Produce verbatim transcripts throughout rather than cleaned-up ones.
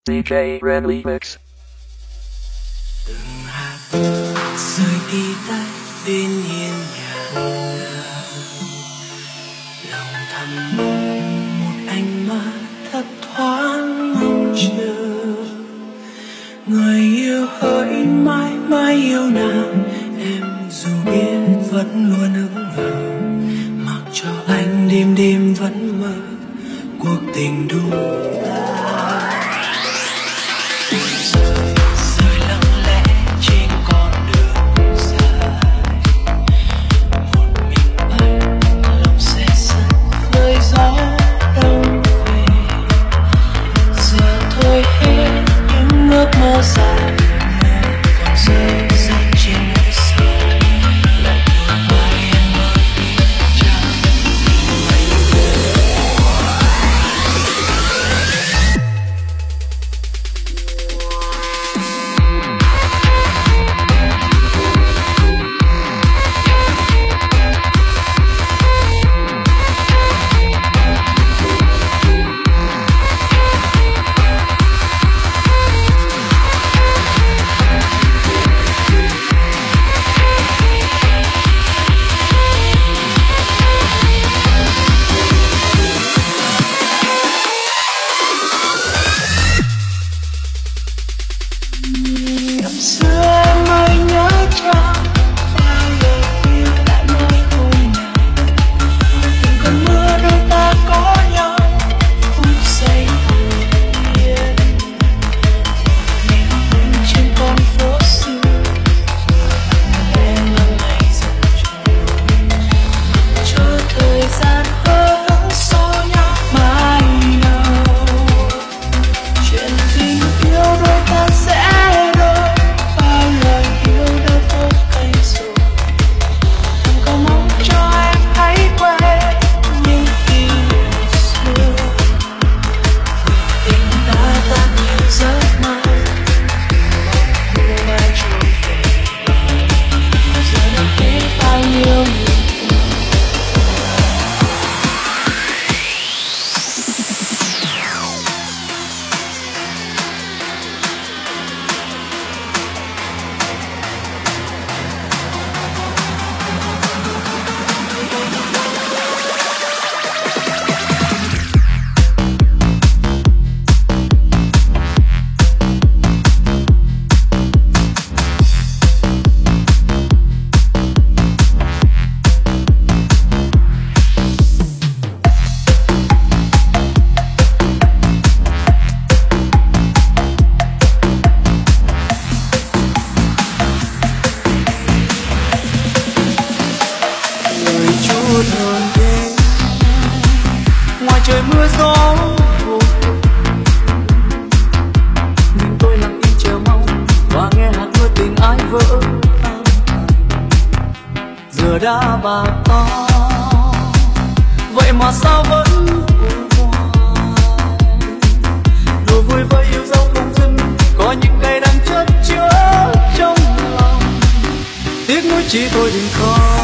đê gi Red Remix. Từng hạt rơi đi tay bên hiên nhà, lòng thầm mong một ánh mắt thấp thoáng mong chờ. Người yêu hỡi mãi mãi yêu nàng, em dù biết vẫn luôn hững hờ, mặc cho anh đêm đêm vẫn mơ cuộc tình đu ta. Rơi lặng lẽ trên con đường dài, một mình anh lòng xe sắt nơi gió đông về. Giờ thôi hết những ước mơ dài, còn rơi rơi trên nỗi sầu. Lại buồn mai em ơi chẳng mây về. Năm xưa em ơi nhớ chăng, bao lời yêu đã nói thôi nào. Từng cơn mưa đôi ta có nhau, phút giây bình yên. Mình đứng trên con phố xưa, em là ngày dần trôi, cho thời gian hơ hững xô nhau mãi đâu. Chuyện tình yêu đôi ta sẽ thường đêm ngoài trời mưa gió vô tình, nhưng tôi lặng im chờ mong và nghe hạt mưa tình ai vỡ tan. Giờ đã bạc to vậy mà sao vẫn buồn hoài. Đùa vui với yêu dấu không dừng, có những ngày đang chất chứa trong lòng. Tiếc nuối chỉ thôi đừng khóc,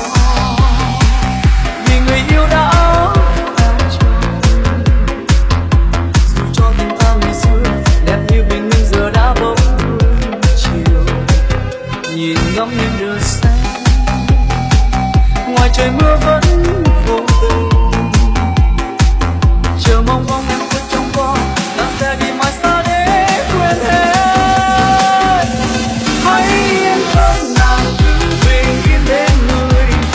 người yêu đã qua trời. Dù cho tình ta ngày xưa đẹp như bình minh, giờ đã bóng chiều. Nhìn ngắm những đời xanh, ngoài trời mưa vẫn vô tình. Chờ mong bóng em khuất trong gió, ta sẽ đi mãi xa để quên hết. Hãy yên tâm nàng cứ bình yên bên người.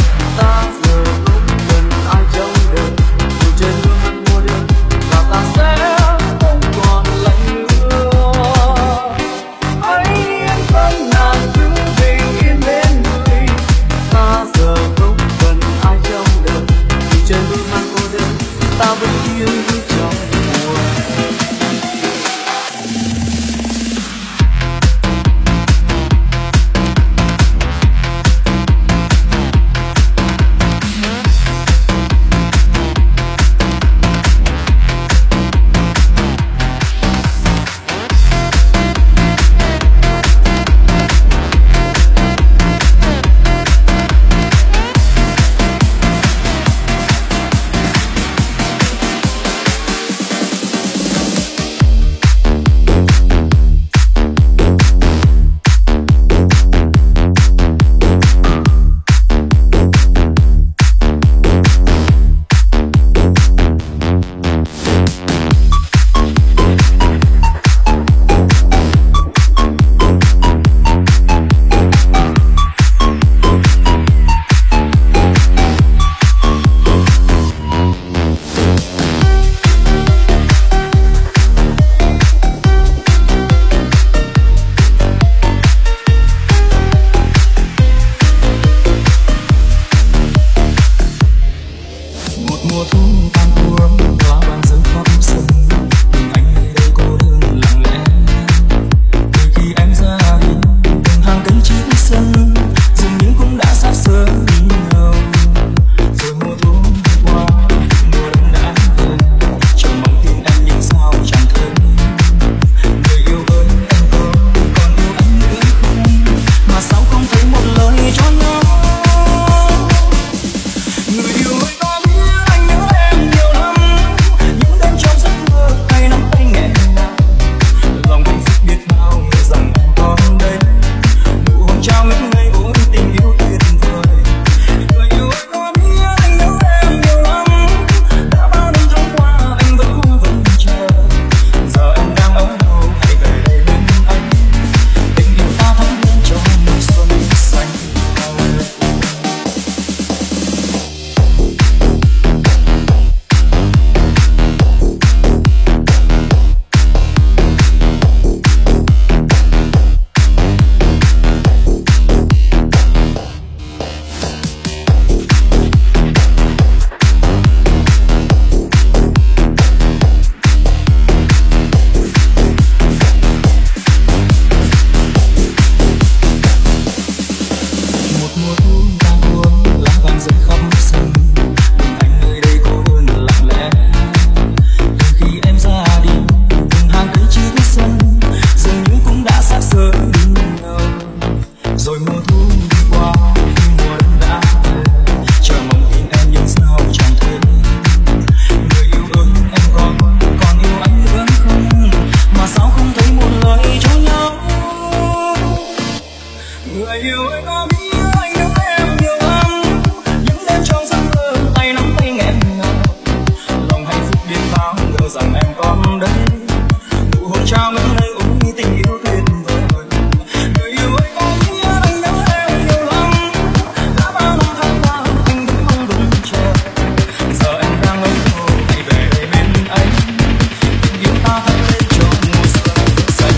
tình yêu tuyệt vời. Người yêu ơi có nghĩa anh nhớ em nhiều lắm. Đã bao năm tháng qua anh vẫn mong đợi chờ. Giờ em đang ở đâu hãy về đây bên anh. Tình yêu ta thắp lên cho mùa xuân xanh.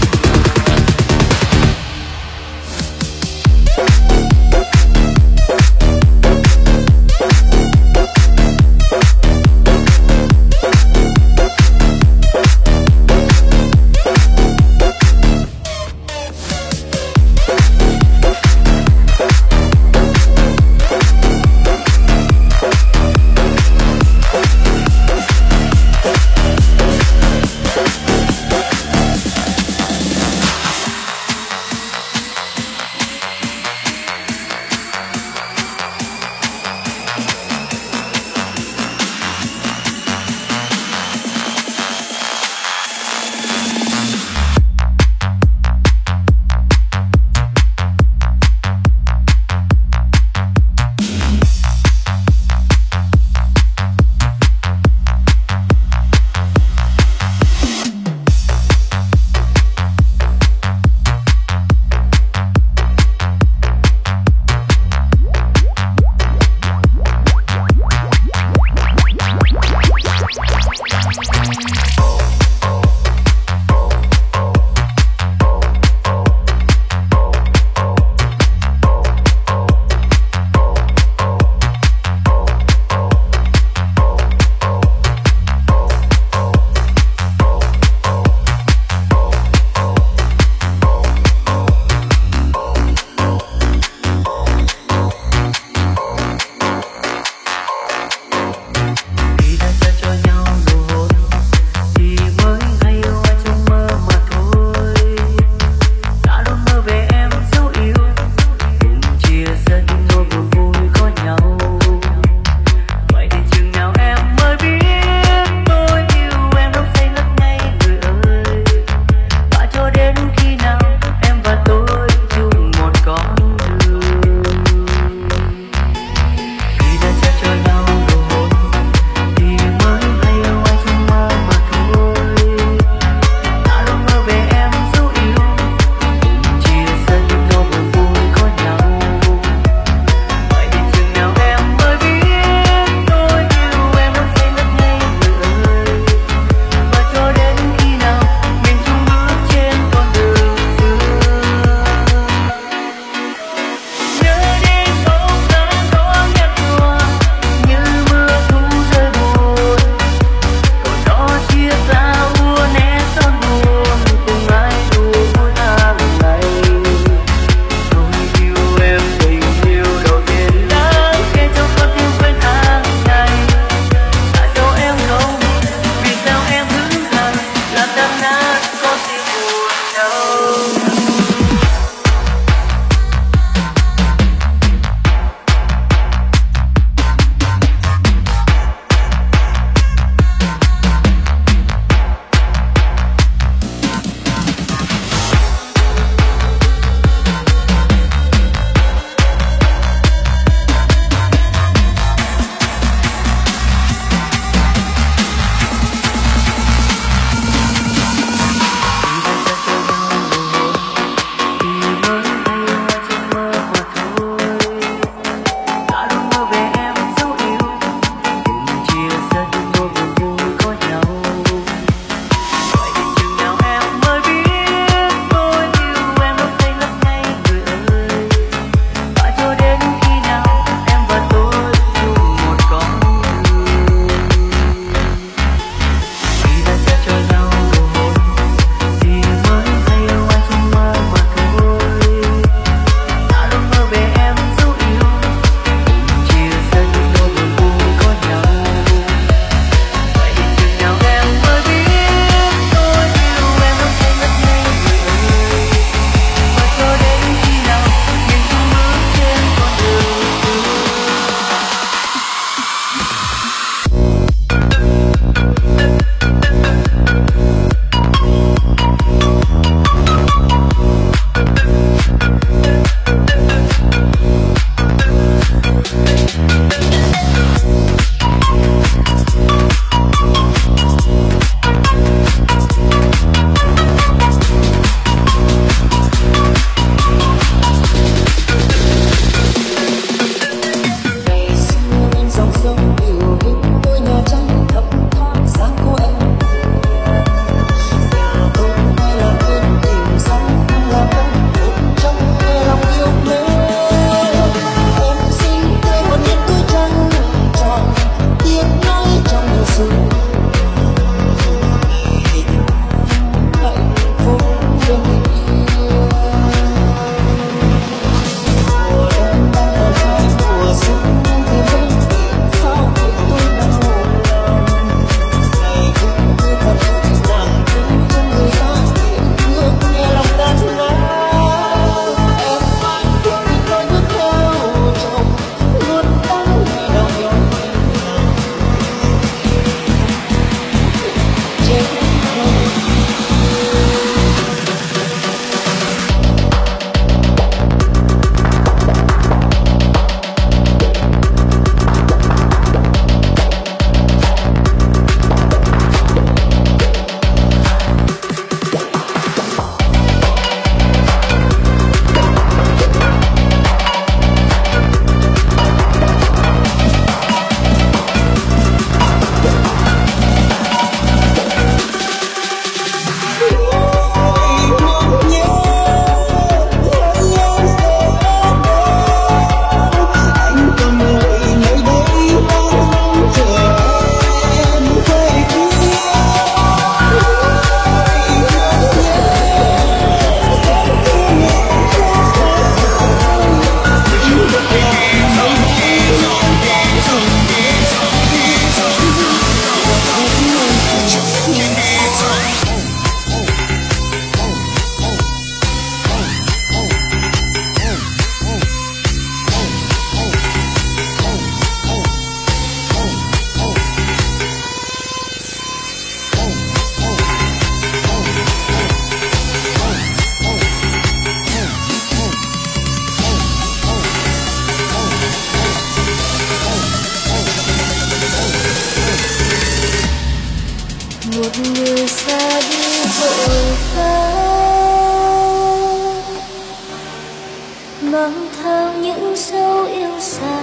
mang theo những dấu yêu xa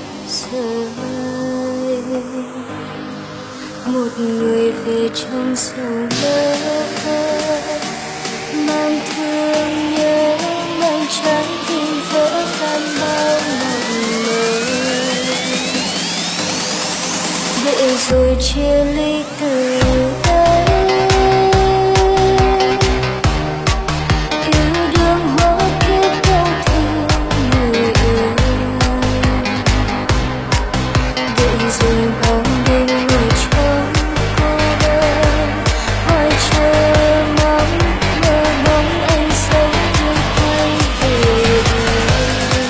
rời. Một người về trong sầu lơ phơ, mang thương nhớ, mang trái tim vỡ tan bao mộng mơ. Để rồi chia ly từ đây, yêu đương hóa kiếp đau thương người ơi. Để rồi bóng đêm người trong cô đơn, hoài chờ mong ngờ bóng anh sẽ đưa tay về đây.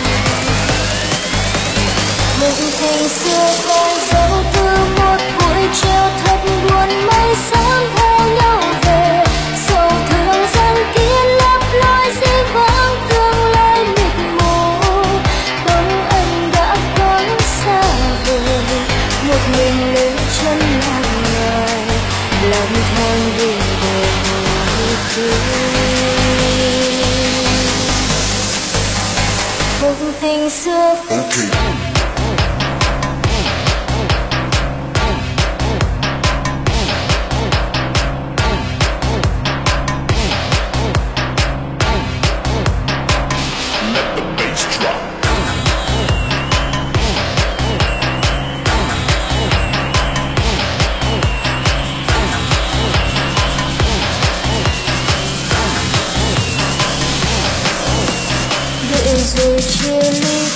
Mộng tình xưa còn dấu từ một buổi chiều thật buồn, mây xám theo nhau về. Sầu thương gian kia lấp lối dĩ vãng tương lai mịt mù, bóng anh đã quá xa vời. Một mình lên chân hàng ngày, lang thang đi đời hồi cưới. Mộng tình xưa để rồi chia ly.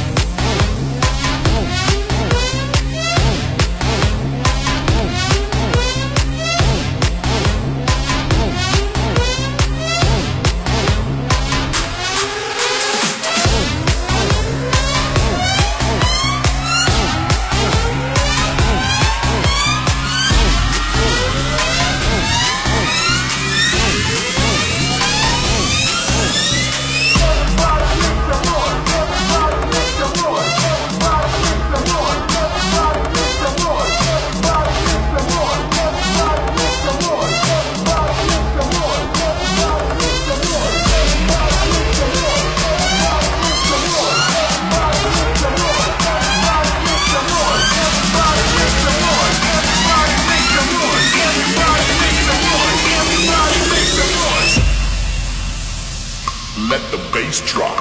Let the bass drop.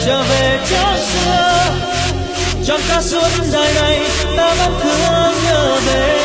trở về chốn xưa, trọn cả suốt đời này ta vẫn thương nhớ về.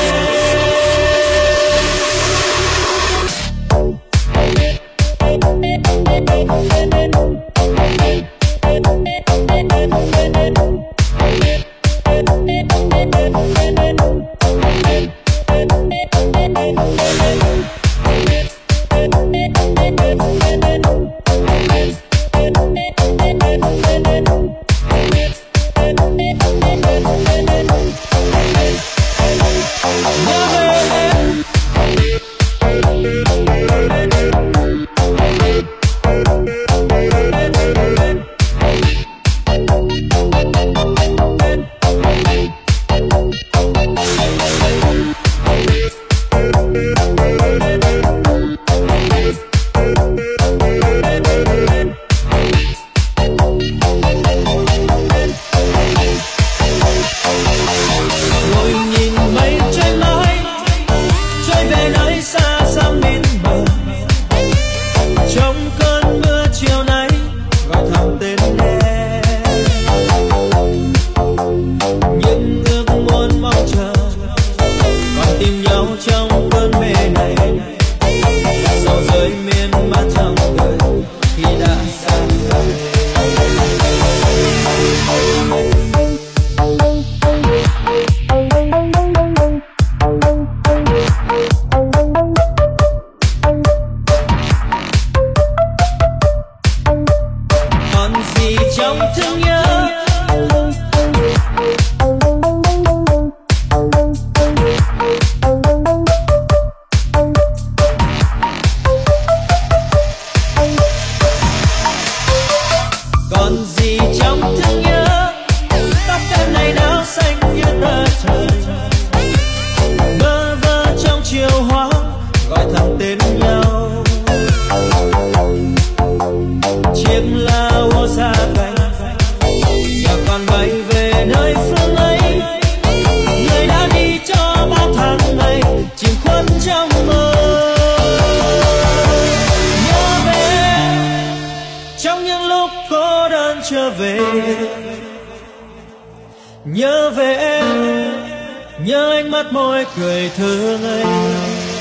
Nhớ về em, nhớ ánh mắt môi cười thương anh.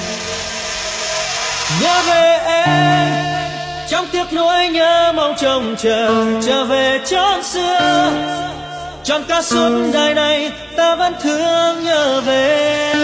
Nhớ về em, trong tiếc nuối nhớ mong trông chờ. Trở về chốn xưa, trọn cả suốt đời này ta vẫn thương nhớ về.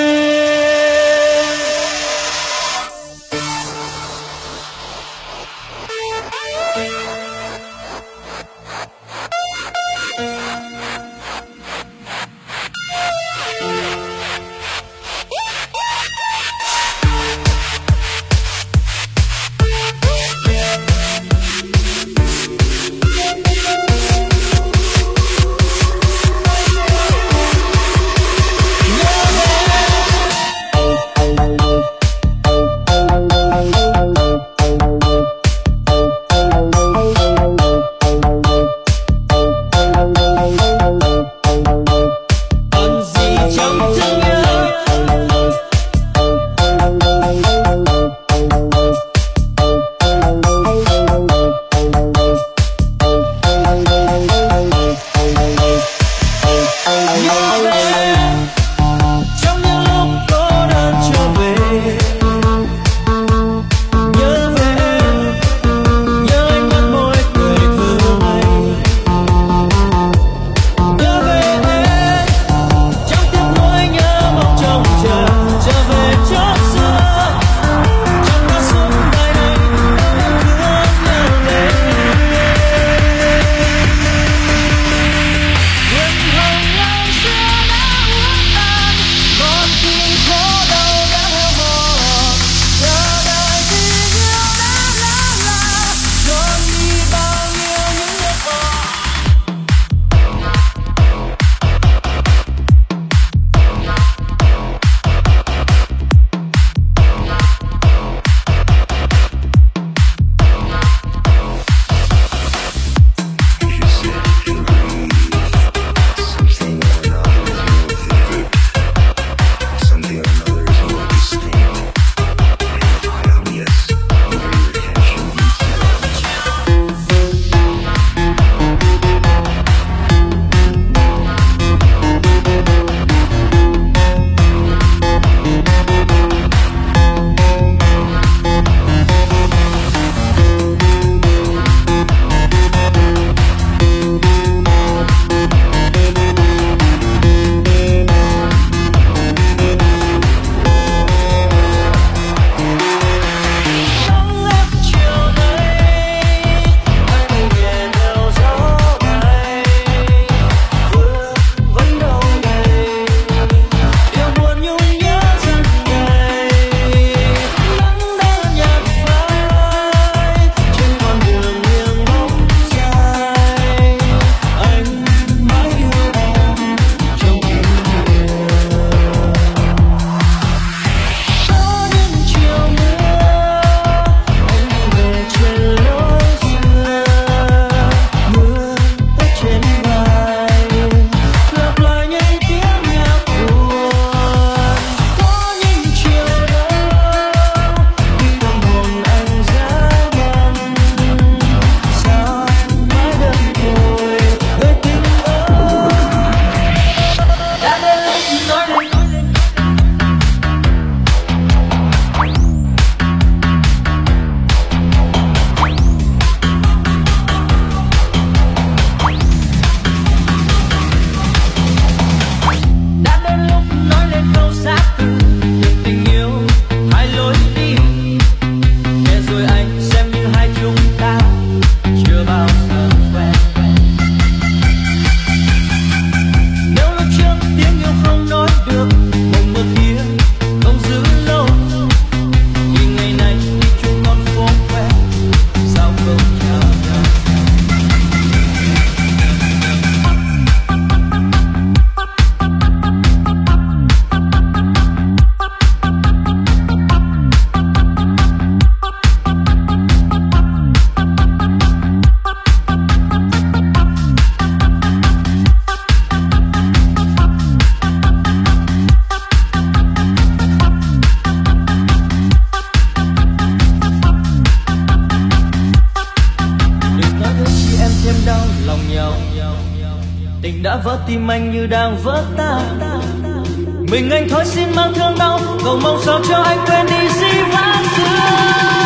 tim anh như đang vỡ tan. Mình anh thôi xin mang thương đau, cầu mong sao cho anh quên đi dĩ vãng xưa.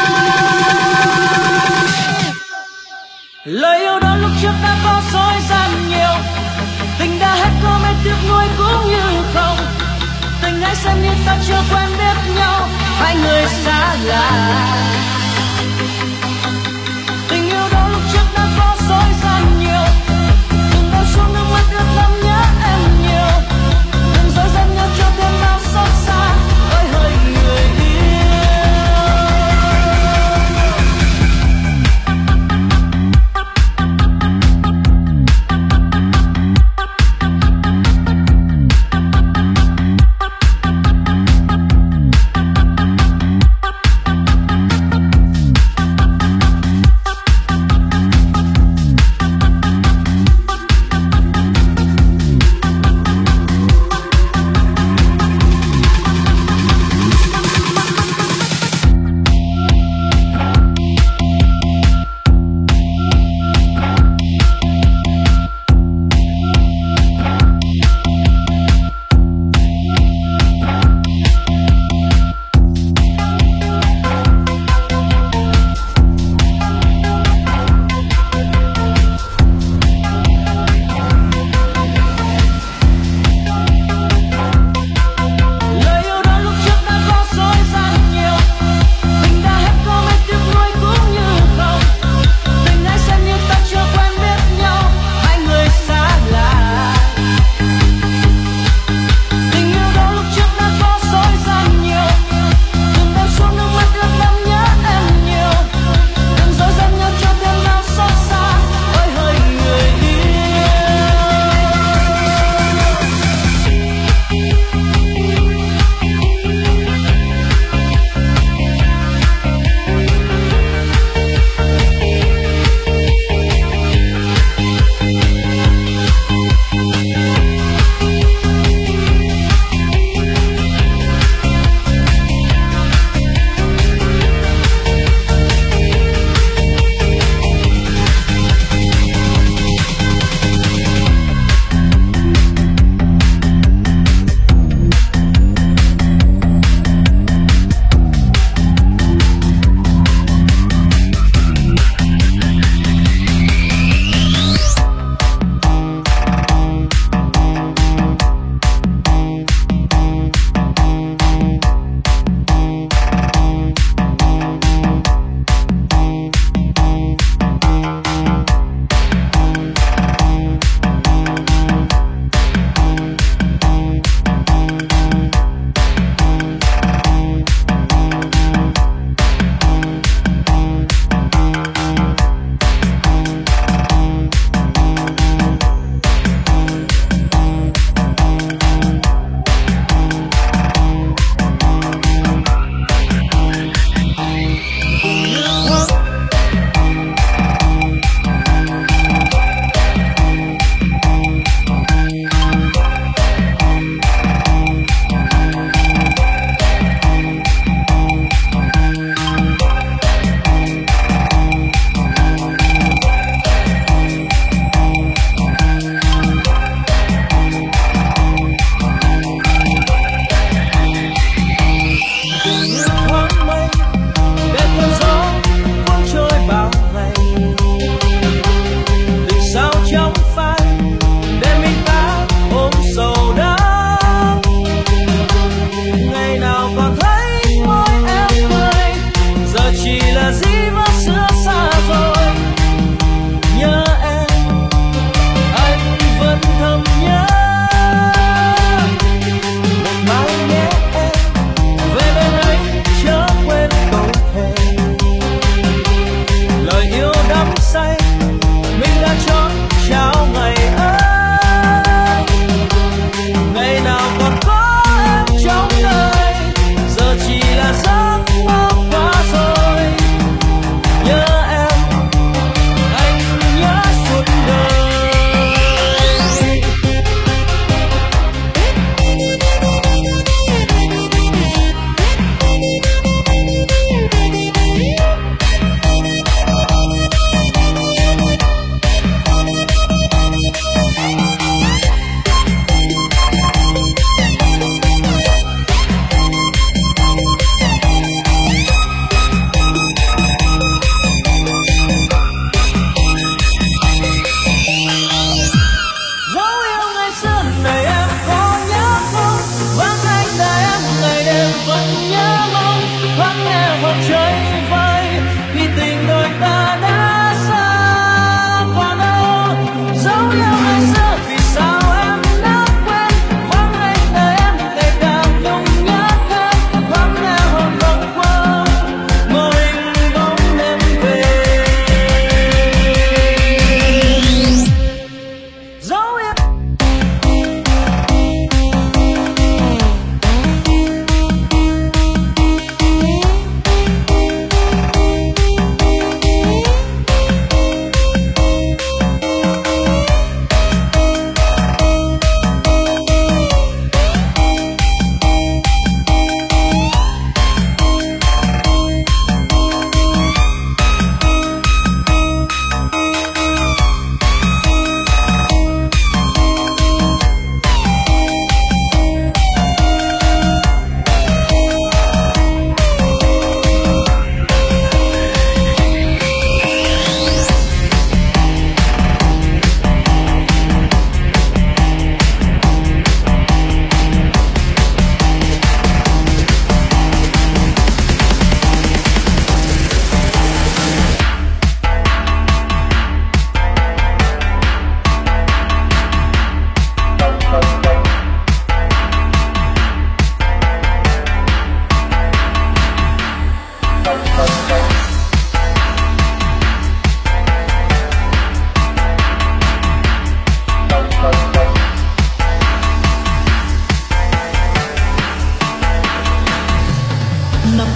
Lời yêu đó lúc trước đã có dối gian nhiều, tình đã hết có mấy tiếc nuối cũng như không. Tình hãy xem như ta chưa quen biết nhau, hai người xa lạ. Tình yêu đó lúc trước đã có dối gian nhiều, đừng đau xuống nước mắt ướt lắm nhớ em nhiều. Đừng dối gian nhau cho thêm bao xót xa, ôi hỡi người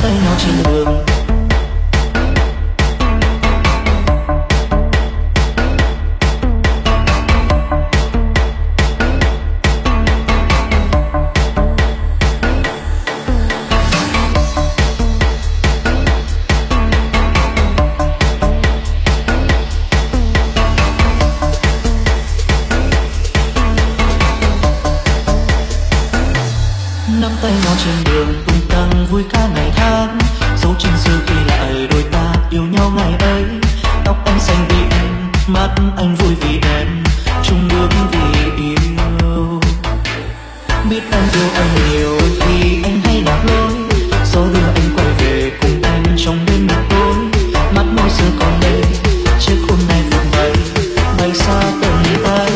tay nhau trên đường. Nắm tay nhau trên đường tung tăng vui ca ngày tháng, dấu chân xưa ghi lại đôi ta yêu nhau ngày ấy. Tóc anh xanh vì anh, mắt anh vui vì em, chung bước vì yêu. Biết anh yêu anh nhiều thì anh hay lạc lối, gió đưa anh quay về cùng anh trong đêm mịt tối. Mắt môi xưa còn đây, chiếc hôn này vụt bay, bay xa tầm tay.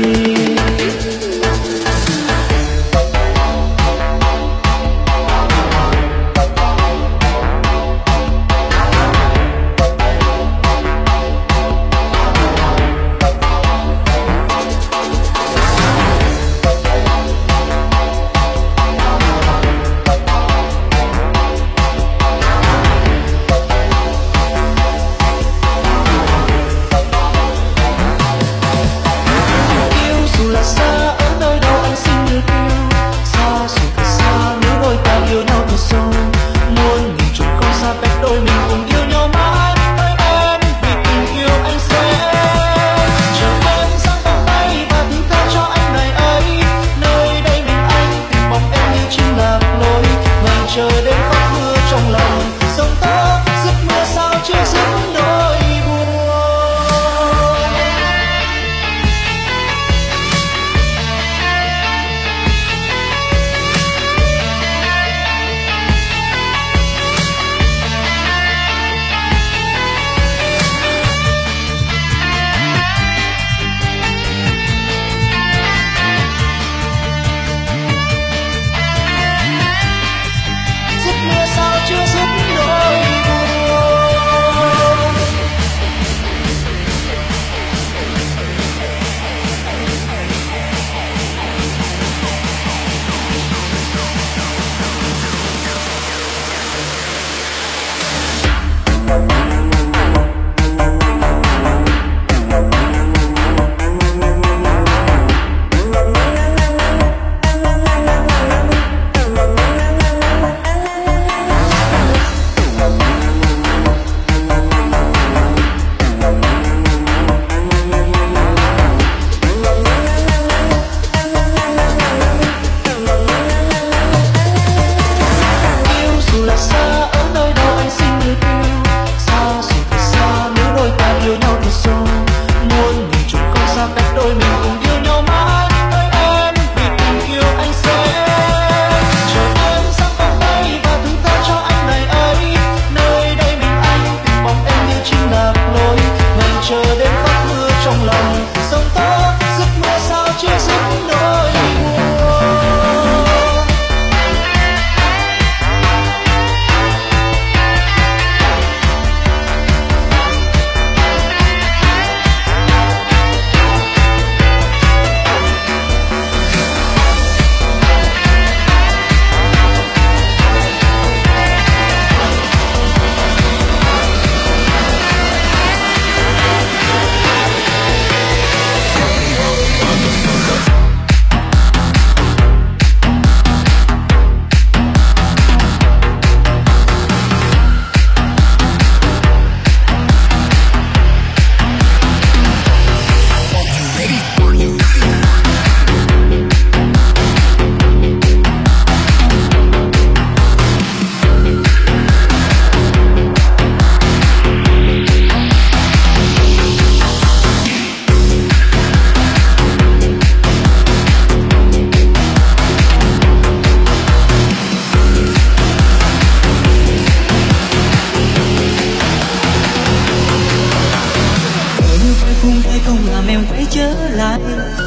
lại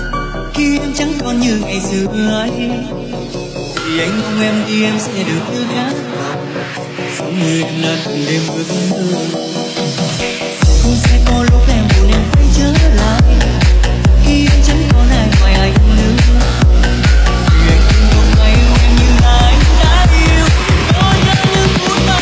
khi em chẳng còn như ngày xưa ấy, thì anh mong em đi em sẽ được như khác sống như em là từng đêm ước mơ. Không sẽ có lúc em buồn em quay trở lại khi em chẳng còn ai ngoài anh nữa, vì anh không ngày yêu em như là anh đã yêu. Tôi đã như phút ban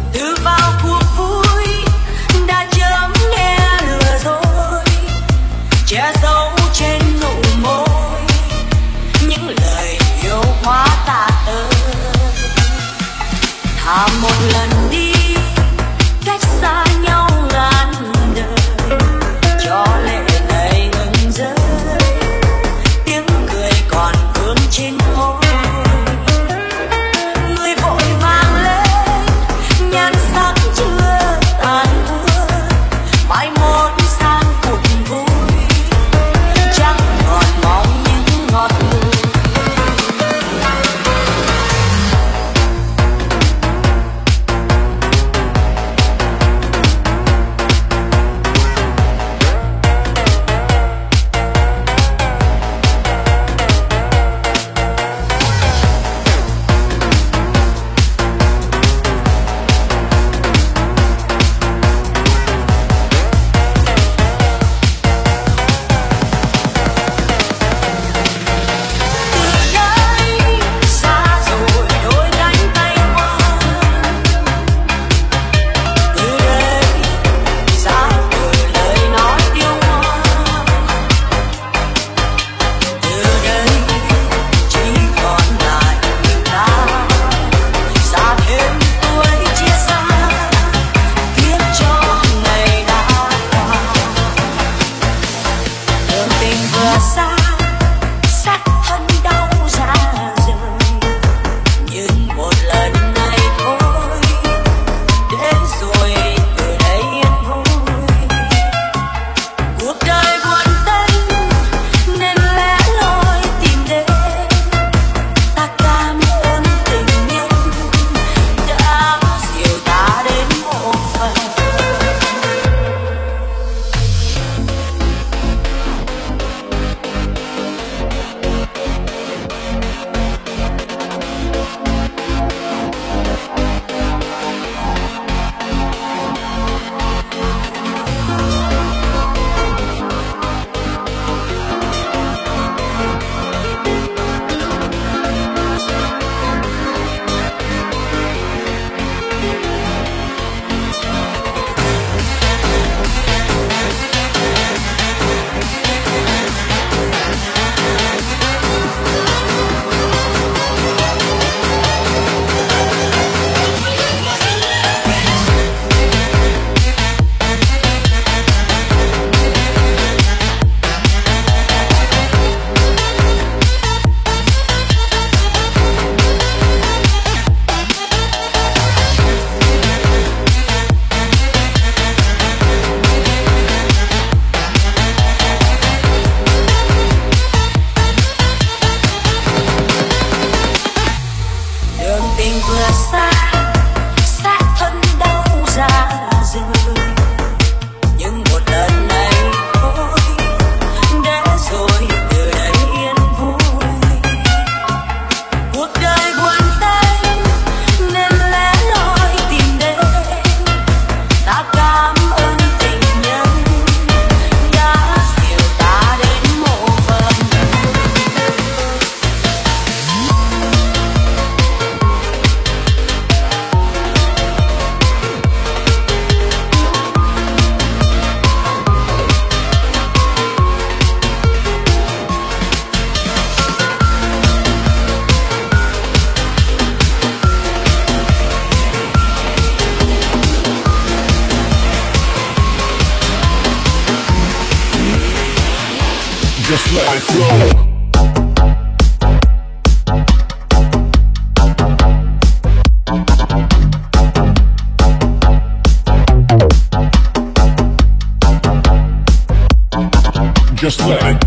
từ vào cuộc vui đã chớm nghe lừa dối, che giấu trên nụ môi những lời yêu quá tà tớ. Thà một lần đi cách xa nhau ngàn đời, cho lệ này ngừng rơi, tiếng cười còn vương trên môi. Người vội vàng lên nhan sắc chưa tàn úa, mai một sang cuộc vui chẳng còn mong những ngọt ngào. Just let it flow. Just let it.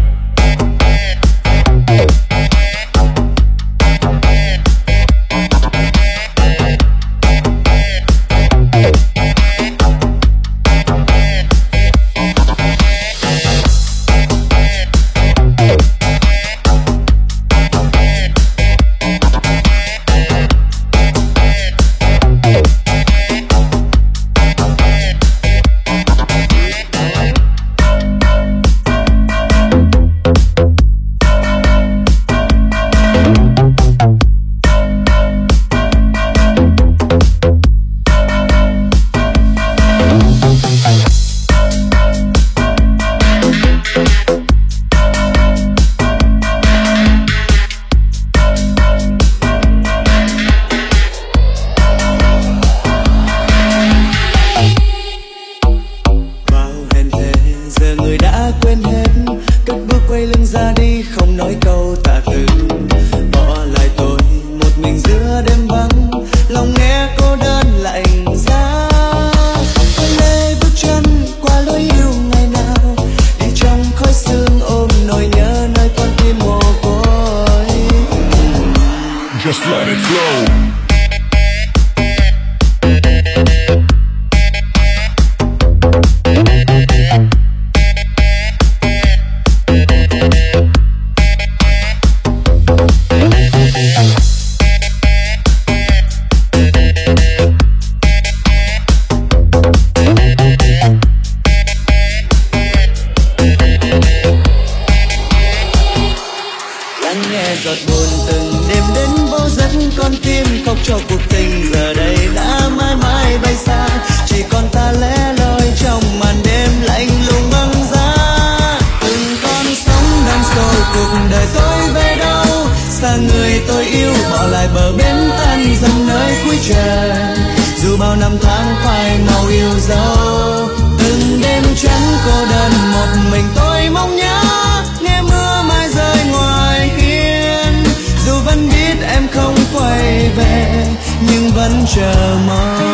năm tháng phai màu yêu dấu. Từng đêm trắng cô đơn một mình tôi mong nhớ, nghe mưa mai rơi ngoài hiên. Dù vẫn biết em không quay về nhưng vẫn chờ mong.